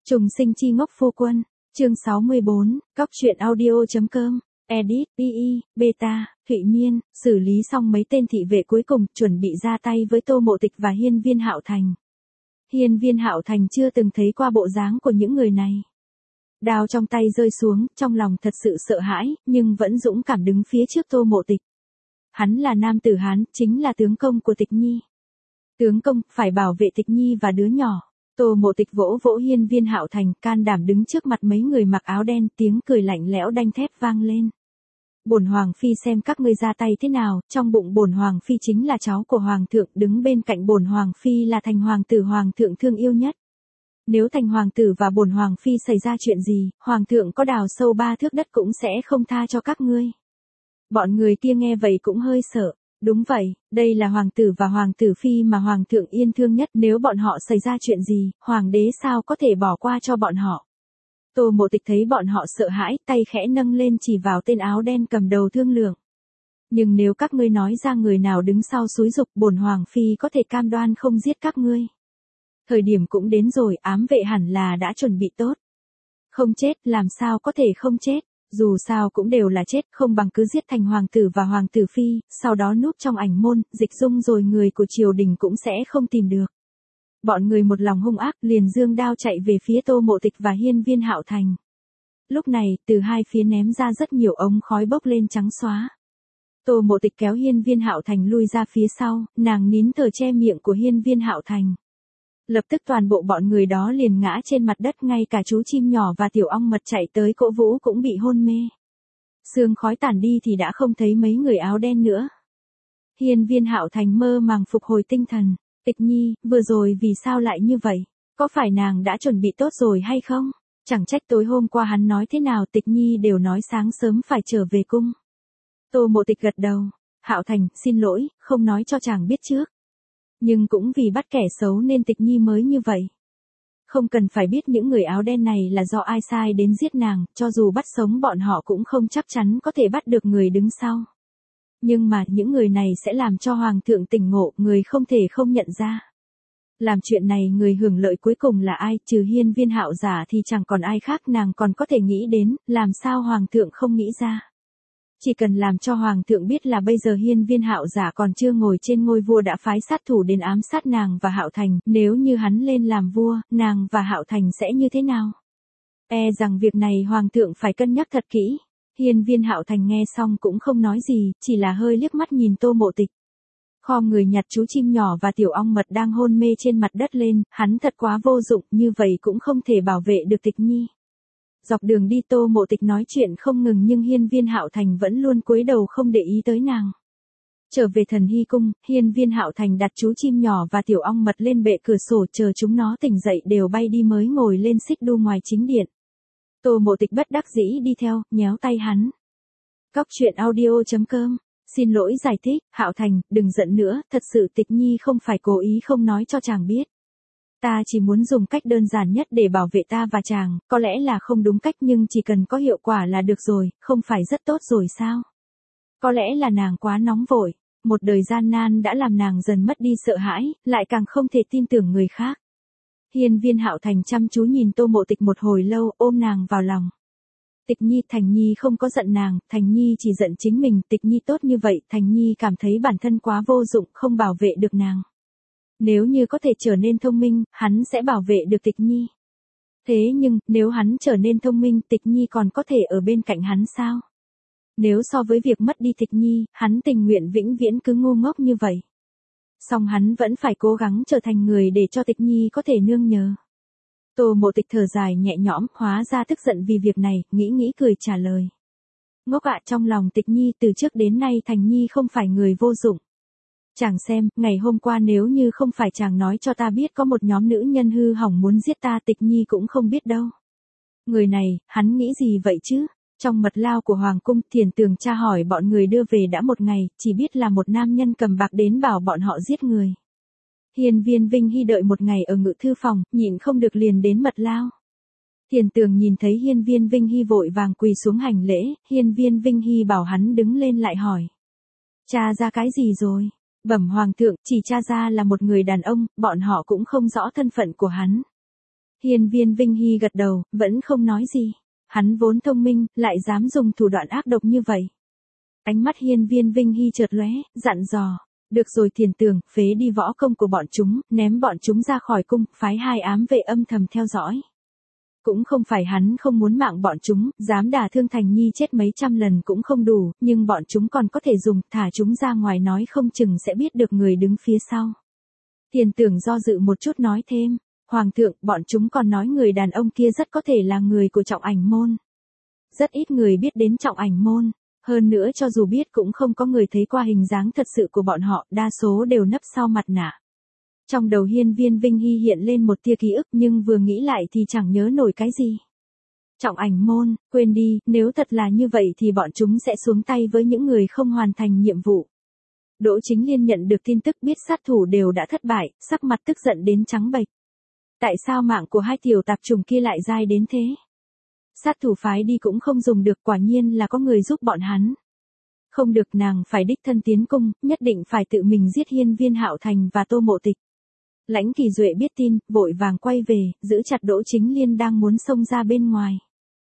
Trùng sinh chi ngốc phu quân, chương 64, Cóc truyện audio.com, edit, PE, beta, Thụy Miên, xử lý xong mấy tên thị vệ cuối cùng, chuẩn bị ra tay với Tô Mộ Tịch và Hiên Viên Hạo Thành. Hiên Viên Hạo Thành chưa từng thấy qua bộ dáng của những người này. Đao trong tay rơi xuống, trong lòng thật sự sợ hãi, nhưng vẫn dũng cảm đứng phía trước Tô Mộ Tịch. Hắn là nam tử Hán, chính là tướng công của Tịch Nhi. Tướng công, phải bảo vệ Tịch Nhi và đứa nhỏ. Tô Mộ Tịch vỗ vỗ Hiên Viên Hạo Thành, can đảm đứng trước mặt mấy người mặc áo đen, tiếng cười lạnh lẽo đanh thép vang lên. Bổn hoàng phi xem các ngươi ra tay thế nào, trong bụng bổn hoàng phi chính là cháu của hoàng thượng, đứng bên cạnh bổn hoàng phi là Thành hoàng tử hoàng thượng thương yêu nhất. Nếu Thành hoàng tử và bổn hoàng phi xảy ra chuyện gì, hoàng thượng có đào sâu 3 thước đất cũng sẽ không tha cho các ngươi. Bọn người kia nghe vậy cũng hơi sợ. Đúng vậy, đây là hoàng tử và hoàng tử phi mà hoàng thượng yên thương nhất, nếu bọn họ xảy ra chuyện gì, hoàng đế sao có thể bỏ qua cho bọn họ. Tô Mộ Tịch thấy bọn họ sợ hãi, tay khẽ nâng lên chỉ vào tên áo đen cầm đầu thương lượng. Nhưng nếu các ngươi nói ra người nào đứng sau xúi giục, bổn hoàng phi có thể cam đoan không giết các ngươi. Thời điểm cũng đến rồi, ám vệ hẳn là đã chuẩn bị tốt. Không chết, làm sao có thể không chết. Dù sao cũng đều là chết, không bằng cứ giết Thành hoàng tử và hoàng tử phi, sau đó núp trong ảnh môn, dịch dung rồi người của triều đình cũng sẽ không tìm được. Bọn người một lòng hung ác, liền dương đao chạy về phía Tô Mộ Tịch và Hiên Viên Hạo Thành. Lúc này, từ hai phía ném ra rất nhiều ống khói bốc lên trắng xóa. Tô Mộ Tịch kéo Hiên Viên Hạo Thành lui ra phía sau, nàng nín thở che miệng của Hiên Viên Hạo Thành. Lập tức toàn bộ bọn người đó liền ngã trên mặt đất, ngay cả chú chim nhỏ và tiểu ong mật chạy tới cổ vũ cũng bị hôn mê. Sương khói tản đi thì đã không thấy mấy người áo đen nữa. Hiên Viên Hạo Thành mơ màng phục hồi tinh thần. Tịch Nhi, vừa rồi vì sao lại như vậy? Có phải nàng đã chuẩn bị tốt rồi hay không? Chẳng trách tối hôm qua hắn nói thế nào Tịch Nhi đều nói sáng sớm phải trở về cung. Tô Mộ Tịch gật đầu. Hạo Thành, xin lỗi, không nói cho chàng biết trước. Nhưng cũng vì bắt kẻ xấu nên Tịch Nhi mới như vậy. Không cần phải biết những người áo đen này là do ai sai đến giết nàng, cho dù bắt sống bọn họ cũng không chắc chắn có thể bắt được người đứng sau. Nhưng mà những người này sẽ làm cho hoàng thượng tỉnh ngộ, người không thể không nhận ra. Làm chuyện này người hưởng lợi cuối cùng là ai, trừ Hiên Viên Hạo giả thì chẳng còn ai khác, nàng còn có thể nghĩ đến, làm sao hoàng thượng không nghĩ ra. Chỉ cần làm cho hoàng thượng biết là bây giờ Hiên Viên Hạo giả còn chưa ngồi trên ngôi vua đã phái sát thủ đến ám sát nàng và Hạo Thành, nếu như hắn lên làm vua, nàng và Hạo Thành sẽ như thế nào? E rằng việc này hoàng thượng phải cân nhắc thật kỹ. Hiên Viên Hạo Thành nghe xong cũng không nói gì, chỉ là hơi liếc mắt nhìn Tô Mộ Tịch. Khom người nhặt chú chim nhỏ và tiểu ong mật đang hôn mê trên mặt đất lên, hắn thật quá vô dụng, như vậy cũng không thể bảo vệ được Tịch Nhi. Dọc đường đi Tô Mộ Tịch nói chuyện không ngừng nhưng Hiên Viên Hạo Thành vẫn luôn cúi đầu không để ý tới nàng. Trở về Thần Hy cung, Hiên Viên Hạo Thành đặt chú chim nhỏ và tiểu ong mật lên bệ cửa sổ chờ chúng nó tỉnh dậy đều bay đi mới ngồi lên xích đu ngoài chính điện. Tô Mộ Tịch bất đắc dĩ đi theo, nhéo tay hắn. Cóc truyện audio.com, xin lỗi giải thích, Hạo Thành, đừng giận nữa, thật sự Tịch Nhi không phải cố ý không nói cho chàng biết. Ta chỉ muốn dùng cách đơn giản nhất để bảo vệ ta và chàng, có lẽ là không đúng cách nhưng chỉ cần có hiệu quả là được rồi, không phải rất tốt rồi sao? Có lẽ là nàng quá nóng vội, một đời gian nan đã làm nàng dần mất đi sợ hãi, lại càng không thể tin tưởng người khác. Hiên Viên Hạo Thành chăm chú nhìn Tô Mộ Tịch một hồi lâu, ôm nàng vào lòng. Tịch Nhi, Thành Nhi không có giận nàng, Thành Nhi chỉ giận chính mình, Tịch Nhi tốt như vậy, Thành Nhi cảm thấy bản thân quá vô dụng, không bảo vệ được nàng. Nếu như có thể trở nên thông minh, hắn sẽ bảo vệ được Tịch Nhi. Thế nhưng, nếu hắn trở nên thông minh, Tịch Nhi còn có thể ở bên cạnh hắn sao? Nếu so với việc mất đi Tịch Nhi, hắn tình nguyện vĩnh viễn cứ ngu ngốc như vậy. Song hắn vẫn phải cố gắng trở thành người để cho Tịch Nhi có thể nương nhờ. Tô Mộ Tịch thở dài nhẹ nhõm, hóa ra tức giận vì việc này, nghĩ cười trả lời. Ngốc ạ, trong lòng Tịch Nhi từ trước đến nay Thành Nhi không phải người vô dụng. Chàng xem, ngày hôm qua nếu như không phải chàng nói cho ta biết có một nhóm nữ nhân hư hỏng muốn giết ta, Tịch Nhi cũng không biết đâu. Người này, hắn nghĩ gì vậy chứ? Trong mật lao của Hoàng cung, Thiền Tường tra hỏi bọn người đưa về đã một ngày, chỉ biết là một nam nhân cầm bạc đến bảo bọn họ giết người. Hiên Viên Vinh Hy đợi một ngày ở ngự thư phòng, nhịn không được liền đến mật lao. Thiền Tường nhìn thấy Hiên Viên Vinh Hy vội vàng quỳ xuống hành lễ, Hiên Viên Vinh Hy bảo hắn đứng lên lại hỏi. Tra ra cái gì rồi? Bẩm hoàng thượng, chỉ tra ra là một người đàn ông, bọn họ cũng không rõ thân phận của hắn. Hiên Viên Vinh Hy gật đầu, vẫn không nói gì. Hắn vốn thông minh, lại dám dùng thủ đoạn ác độc như vậy. Ánh mắt Hiên Viên Vinh Hy chợt lóe, dặn dò. Được rồi Thiền Tường, phế đi võ công của bọn chúng, ném bọn chúng ra khỏi cung, phái 2 ám vệ âm thầm theo dõi. Cũng không phải hắn không muốn mạng bọn chúng, dám đả thương Thành Nhi chết mấy trăm lần cũng không đủ, nhưng bọn chúng còn có thể dùng, thả chúng ra ngoài nói không chừng sẽ biết được người đứng phía sau. Thiền Tưởng do dự một chút nói thêm, Hoàng thượng, bọn chúng còn nói người đàn ông kia rất có thể là người của Trọng Ảnh môn. Rất ít người biết đến Trọng Ảnh môn, hơn nữa cho dù biết cũng không có người thấy qua hình dáng thật sự của bọn họ, đa số đều nấp sau mặt nạ. Trong đầu Hiên Viên Vinh Hy hiện lên một tia ký ức nhưng vừa nghĩ lại thì chẳng nhớ nổi cái gì. Trọng Ảnh môn, quên đi, nếu thật là như vậy thì bọn chúng sẽ xuống tay với những người không hoàn thành nhiệm vụ. Đỗ Chính Liên nhận được tin tức biết sát thủ đều đã thất bại, sắc mặt tức giận đến trắng bệch. Tại sao mạng của 2 tiểu tạp trùng kia lại dai đến thế? Sát thủ phái đi cũng không dùng được, quả nhiên là có người giúp bọn hắn. Không được, nàng phải đích thân tiến cung, nhất định phải tự mình giết Hiên Viên Hạo Thành và Tô Mộ Tịch. Lãnh Kỳ Duệ biết tin, vội vàng quay về, giữ chặt Đỗ Chính Liên đang muốn xông ra bên ngoài.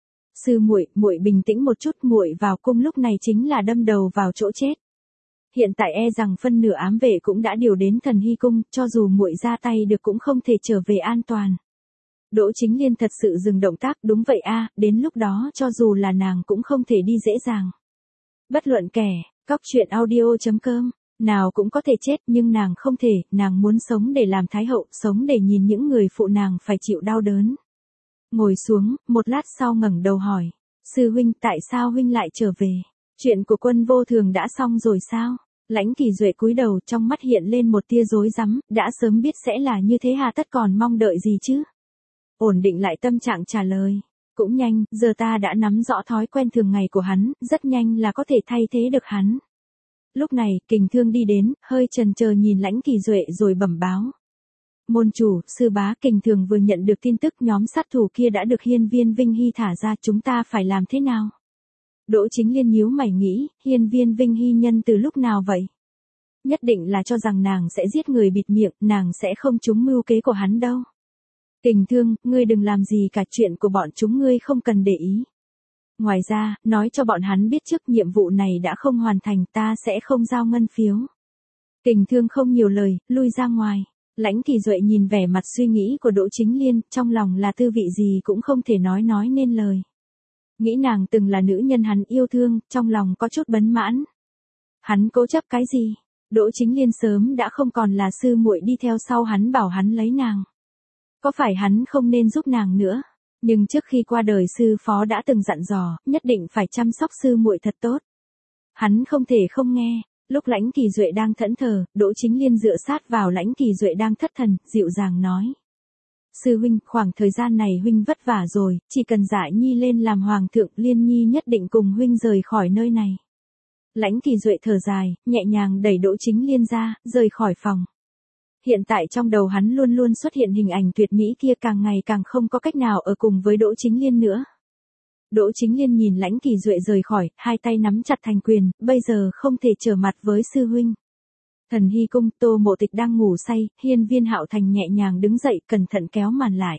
Sư muội, muội bình tĩnh một chút, muội vào cung lúc này chính là đâm đầu vào chỗ chết. Hiện tại e rằng phân nửa ám vệ cũng đã điều đến Thần Hy cung, cho dù muội ra tay được cũng không thể trở về an toàn. Đỗ Chính Liên thật sự dừng động tác, đúng vậy a, đến lúc đó cho dù là nàng cũng không thể đi dễ dàng. Bất luận kẻ, coctruyện.audio.com, nào cũng có thể chết nhưng nàng không thể, nàng muốn sống để làm thái hậu, sống để nhìn những người phụ nàng phải chịu đau đớn. Ngồi xuống, một lát sau ngẩng đầu hỏi, sư huynh, tại sao huynh lại trở về? Chuyện của Quân Vô Thường đã xong rồi sao? Lãnh Kỳ Duệ cúi đầu, trong mắt hiện lên một tia rối rắm, đã sớm biết sẽ là như thế hà tất còn mong đợi gì chứ? Ổn định lại tâm trạng trả lời, cũng nhanh, giờ ta đã nắm rõ thói quen thường ngày của hắn, rất nhanh là có thể thay thế được hắn. Lúc này, Kình Thương đi đến, hơi chần chờ nhìn Lãnh Kỳ Duệ rồi bẩm báo. Môn chủ, sư bá, Kình Thường vừa nhận được tin tức nhóm sát thủ kia đã được Hiên Viên Vinh Hy thả ra, chúng ta phải làm thế nào? Đỗ Chính Liên nhíu mày nghĩ, Hiên Viên Vinh Hy nhân từ lúc nào vậy? Nhất định là cho rằng nàng sẽ giết người bịt miệng, nàng sẽ không trúng mưu kế của hắn đâu. Kình Thương, ngươi đừng làm gì cả, chuyện của bọn chúng ngươi không cần để ý. Ngoài ra, nói cho bọn hắn biết trước nhiệm vụ này đã không hoàn thành, ta sẽ không giao ngân phiếu. Kình Thương không nhiều lời, lui ra ngoài. Lãnh Kỳ Duệ nhìn vẻ mặt suy nghĩ của Đỗ Chính Liên, trong lòng là tư vị gì cũng không thể nói nên lời. Nghĩ nàng từng là nữ nhân hắn yêu thương, trong lòng có chút bấn mãn. Hắn cố chấp cái gì? Đỗ Chính Liên sớm đã không còn là sư muội đi theo sau hắn bảo hắn lấy nàng. Có phải hắn không nên giúp nàng nữa? Nhưng trước khi qua đời sư phó đã từng dặn dò, nhất định phải chăm sóc sư muội thật tốt. Hắn không thể không nghe. Lúc Lãnh Kỳ Duệ đang thẫn thờ, Đỗ Chính Liên dựa sát vào Lãnh Kỳ Duệ đang thất thần, dịu dàng nói. Sư huynh, khoảng thời gian này huynh vất vả rồi, chỉ cần Dại Nhi lên làm hoàng thượng, Liên Nhi nhất định cùng huynh rời khỏi nơi này. Lãnh Kỳ Duệ thở dài, nhẹ nhàng đẩy Đỗ Chính Liên ra, rời khỏi phòng. Hiện tại trong đầu hắn luôn luôn xuất hiện hình ảnh tuyệt mỹ kia, càng ngày càng không có cách nào ở cùng với Đỗ Chính Liên nữa. Đỗ Chính Liên nhìn Lãnh Kỳ Duệ rời khỏi, hai tay nắm chặt thành quyền, bây giờ không thể trở mặt với sư huynh. Thần Hy cung, Tô Mộ Tịch đang ngủ say, Hiên Viên Hạo Thành nhẹ nhàng đứng dậy, cẩn thận kéo màn lại.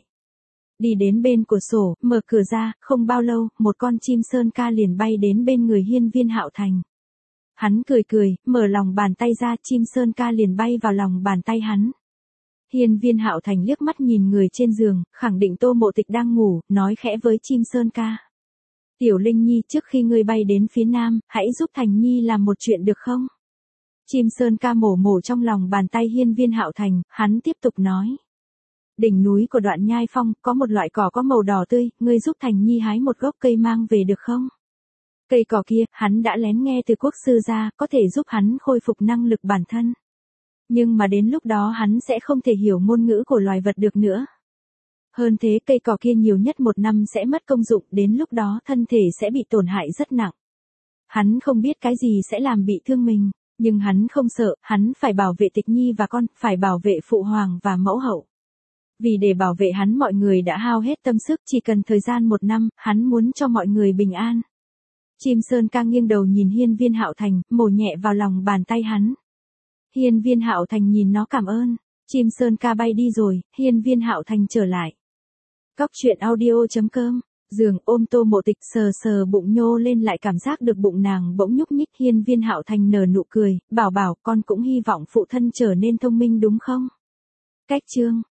Đi đến bên cửa sổ, mở cửa ra, không bao lâu, một con chim sơn ca liền bay đến bên người Hiên Viên Hạo Thành. Hắn cười cười, mở lòng bàn tay ra, chim sơn ca liền bay vào lòng bàn tay hắn. Hiên Viên Hạo Thành liếc mắt nhìn người trên giường, khẳng định Tô Mộ Tịch đang ngủ, nói khẽ với chim sơn ca. Tiểu Linh Nhi, trước khi ngươi bay đến phía nam, hãy giúp Thành Nhi làm một chuyện được không? Chim sơn ca mổ trong lòng bàn tay Hiên Viên Hạo Thành, hắn tiếp tục nói. Đỉnh núi của Đoạn Nhai Phong, có một loại cỏ có màu đỏ tươi, ngươi giúp Thành Nhi hái một gốc cây mang về được không? Cây cỏ kia, hắn đã lén nghe từ quốc sư ra, có thể giúp hắn khôi phục năng lực bản thân. Nhưng mà đến lúc đó hắn sẽ không thể hiểu ngôn ngữ của loài vật được nữa. Hơn thế, cây cỏ kia nhiều nhất 1 năm sẽ mất công dụng, đến lúc đó thân thể sẽ bị tổn hại rất nặng. Hắn không biết cái gì sẽ làm bị thương mình, nhưng hắn không sợ, hắn phải bảo vệ Tịch Nhi và con, phải bảo vệ phụ hoàng và mẫu hậu. Vì để bảo vệ hắn mọi người đã hao hết tâm sức, chỉ cần thời gian 1 năm, hắn muốn cho mọi người bình an. Chim sơn ca nghiêng đầu nhìn Hiên Viên Hạo Thành, mổ nhẹ vào lòng bàn tay hắn. Hiên Viên Hạo Thành nhìn nó cảm ơn. Chim sơn ca bay đi rồi, Hiên Viên Hạo Thành trở lại. Cóc truyện audio.com. Giường ôm Tô Mộ Tịch sờ sờ bụng nhô lên lại cảm giác được bụng nàng bỗng nhúc nhích. Hiên Viên Hạo Thành nở nụ cười, bảo bảo con cũng hy vọng phụ thân trở nên thông minh đúng không? Cách chương.